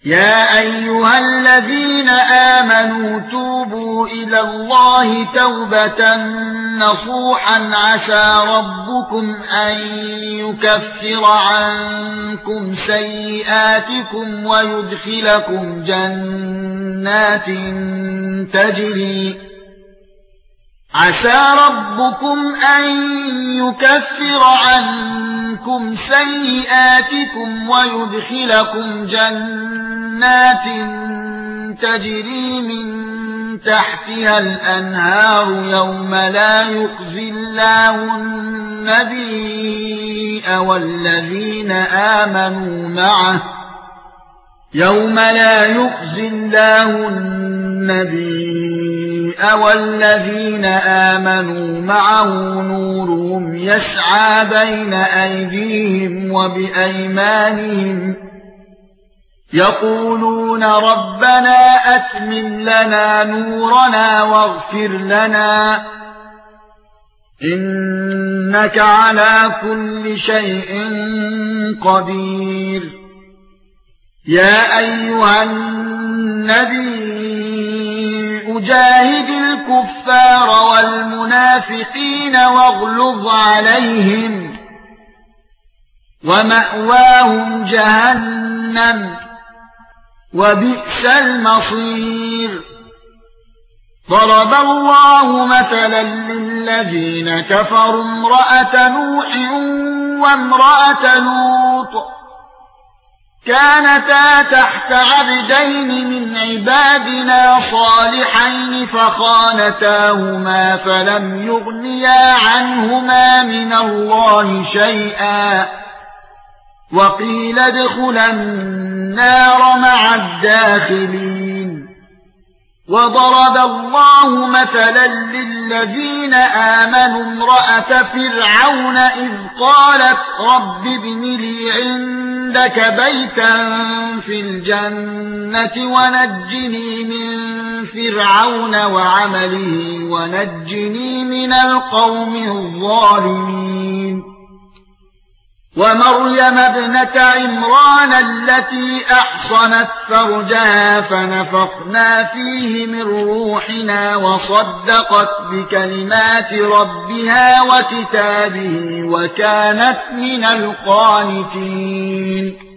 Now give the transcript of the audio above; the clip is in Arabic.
يا ايها الذين امنوا توبوا الى الله توبة نصوحا عسى ربكم ان يكفر عنكم سيئاتكم ويدخلكم جنات تجري من تحتها الانهار يوم لا يخزي الله النبي والذين آمنوا معه نورهم يسعى بين أيديهم وبأيمانهم يقولون ربنا أتمم لنا نورنا واغفر لنا إنك على كل شيء قدير. يا أيها النبي جاهد الكفار والمنافقين واغلظ عليهم ومأواهم جهنم وبئس المصير. ضرب الله مثلا للذين كفروا امرأة نوح وامرأة لوط كانتا تحت عبدين من عبادنا صالحين فخانتاهما فلم يغنيا عنهما من الله شيئا وقيل ادخلا النار مع الداخلين. وضرب الله مثلا للذين آمنوا امرأة فرعون إذ قالت رب ابن لي عندك بيتا في الجنة ونجني من فرعون وعمله ونجني من القوم الظالمين. ومريم ابنة عمران التي أحصنت فرجها فنفخنا فيه من روحنا وصدقت بكلمات ربها وكتابه وكانت من القانتين.